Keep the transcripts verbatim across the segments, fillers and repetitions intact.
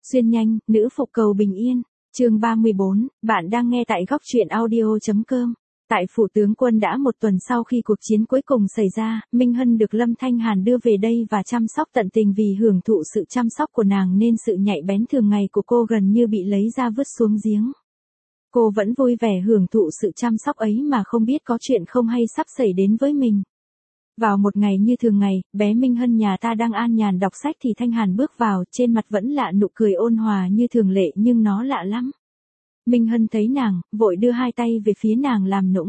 Xuyên nhanh, nữ phục cầu bình yên. Chương ba mươi bốn, bạn đang nghe tại góc truyện audio chấm com. Tại phủ tướng quân đã một tuần sau khi cuộc chiến cuối cùng xảy ra, Minh Hân được Lâm Thanh Hàn đưa về đây và chăm sóc tận tình vì hưởng thụ sự chăm sóc của nàng nên sự nhạy bén thường ngày của cô gần như bị lấy ra vứt xuống giếng. Cô vẫn vui vẻ hưởng thụ sự chăm sóc ấy mà không biết có chuyện không hay sắp xảy đến với mình. Vào một ngày như thường ngày, bé Minh Hân nhà ta đang an nhàn đọc sách thì Thanh Hàn bước vào, trên mặt vẫn lạ nụ cười ôn hòa như thường lệ nhưng nó lạ lắm. Minh Hân thấy nàng, vội đưa hai tay về phía nàng làm nũng.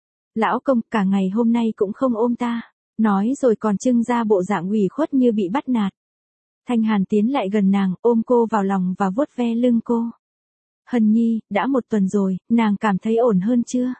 Lão công, cả ngày hôm nay cũng không ôm ta, nói rồi còn trưng ra bộ dạng ủy khuất như bị bắt nạt. Thanh Hàn tiến lại gần nàng, ôm cô vào lòng và vuốt ve lưng cô. Hân nhi, đã một tuần rồi, nàng cảm thấy ổn hơn chưa?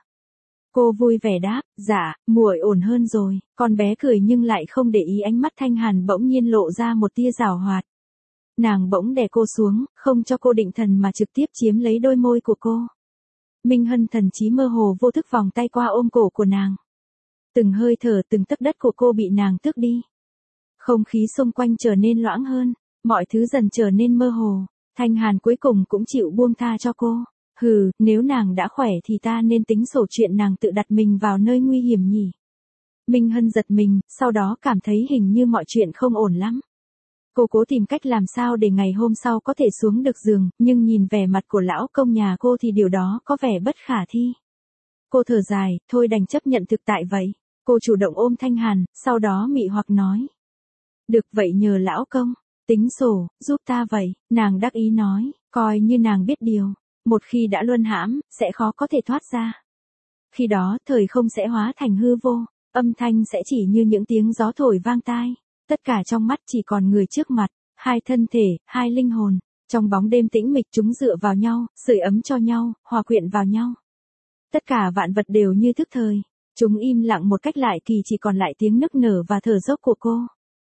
Cô vui vẻ đáp, dạ, muội ổn hơn rồi. Con bé cười nhưng lại không để ý ánh mắt Thanh Hàn bỗng nhiên lộ ra một tia giảo hoạt. Nàng bỗng đè cô xuống, không cho cô định thần mà trực tiếp chiếm lấy đôi môi của cô. Minh Hân thần trí mơ hồ vô thức vòng tay qua ôm cổ của nàng. Từng hơi thở từng tấc đất của cô bị nàng tước đi. Không khí xung quanh trở nên loãng hơn, mọi thứ dần trở nên mơ hồ. Thanh Hàn cuối cùng cũng chịu buông tha cho cô. Hừ, nếu nàng đã khỏe thì ta nên tính sổ chuyện nàng tự đặt mình vào nơi nguy hiểm nhỉ. Minh Hân giật mình, sau đó cảm thấy hình như mọi chuyện không ổn lắm. Cô cố tìm cách làm sao để ngày hôm sau có thể xuống được giường, nhưng nhìn vẻ mặt của lão công nhà cô thì điều đó có vẻ bất khả thi. Cô thở dài, thôi đành chấp nhận thực tại vậy. Cô chủ động ôm Thanh Hàn, sau đó mị hoặc nói. Được vậy nhờ lão công, tính sổ, giúp ta vậy, nàng đắc ý nói, coi như nàng biết điều. Một khi đã luân hãm, sẽ khó có thể thoát ra. Khi đó, thời không sẽ hóa thành hư vô, âm thanh sẽ chỉ như những tiếng gió thổi vang tai. Tất cả trong mắt chỉ còn người trước mặt, hai thân thể, hai linh hồn. Trong bóng đêm tĩnh mịch chúng dựa vào nhau, sưởi ấm cho nhau, hòa quyện vào nhau. Tất cả vạn vật đều như thức thời. Chúng im lặng một cách lại kỳ chỉ còn lại tiếng nức nở và thở dốc của cô.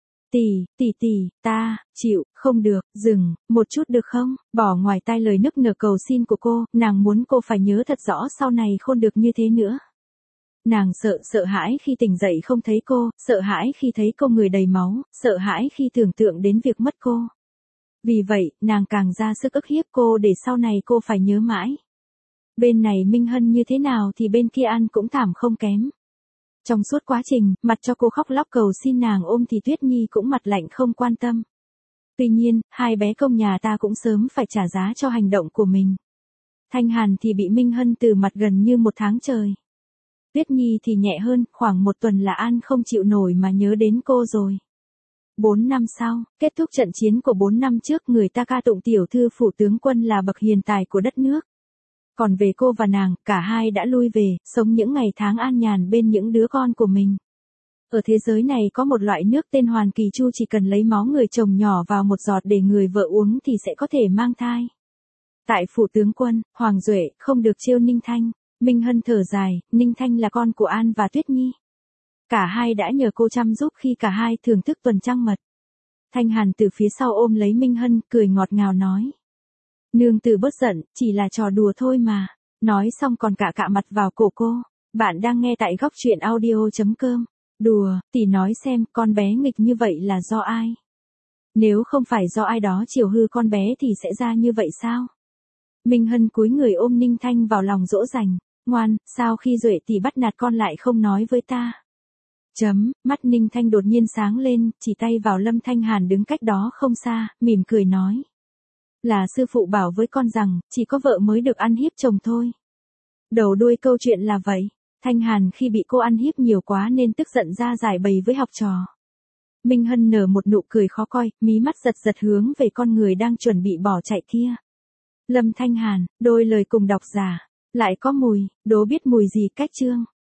Tỷ, tỷ tỷ, ta, chịu, không được, dừng, một chút được không? Bỏ ngoài tai lời nức nở cầu xin của cô, nàng muốn cô phải nhớ thật rõ sau này không được như thế nữa. Nàng sợ, sợ hãi khi tỉnh dậy không thấy cô, sợ hãi khi thấy cô người đầy máu, sợ hãi khi tưởng tượng đến việc mất cô. Vì vậy, nàng càng ra sức ức hiếp cô để sau này cô phải nhớ mãi. Bên này Minh Hân như thế nào thì bên kia An cũng thảm không kém. Trong suốt quá trình, mặt cho cô khóc lóc cầu xin nàng ôm thì Tuyết Nhi cũng mặt lạnh không quan tâm. Tuy nhiên, hai bé công nhà ta cũng sớm phải trả giá cho hành động của mình. Thanh Hàn thì bị Minh Hân từ mặt gần như một tháng trời. Tuyết Nhi thì nhẹ hơn, khoảng một tuần là An không chịu nổi mà nhớ đến cô rồi. Bốn năm sau, kết thúc trận chiến của bốn năm trước người ta ca tụng tiểu thư phủ tướng quân là bậc hiền tài của đất nước. Còn về cô và nàng, cả hai đã lui về, sống những ngày tháng an nhàn bên những đứa con của mình. Ở thế giới này có một loại nước tên Hoàn Kỳ Chu chỉ cần lấy máu người chồng nhỏ vào một giọt để người vợ uống thì sẽ có thể mang thai. Tại phủ tướng quân, Hoàng Duệ không được trêu Ninh Thanh. Minh Hân thở dài, Ninh Thanh là con của An và Tuyết Nhi. Cả hai đã nhờ cô chăm giúp khi cả hai thưởng thức tuần trăng mật. Thanh Hàn từ phía sau ôm lấy Minh Hân, cười ngọt ngào nói. Nương tử bớt giận, chỉ là trò đùa thôi mà. Nói xong còn cạ cạ mặt vào cổ cô. Bạn đang nghe tại góc truyện audio chấm com. Đùa, tỷ nói xem, con bé nghịch như vậy là do ai? Nếu không phải do ai đó chiều hư con bé thì sẽ ra như vậy sao? Minh Hân cúi người ôm Ninh Thanh vào lòng dỗ dành. Ngoan, sao khi Duệ tỷ bắt nạt con lại không nói với ta? Chấm, mắt Ninh Thanh đột nhiên sáng lên, chỉ tay vào Lâm Thanh Hàn đứng cách đó không xa, mỉm cười nói. Là sư phụ bảo với con rằng, chỉ có vợ mới được ăn hiếp chồng thôi. Đầu đuôi câu chuyện là vậy. Thanh Hàn khi bị cô ăn hiếp nhiều quá nên tức giận ra giải bày với học trò. Minh Hân nở một nụ cười khó coi, mí mắt giật giật hướng về con người đang chuẩn bị bỏ chạy kia. Lâm Thanh Hàn, đôi lời cùng độc giả. Lại có mùi, đố biết mùi gì cách chương.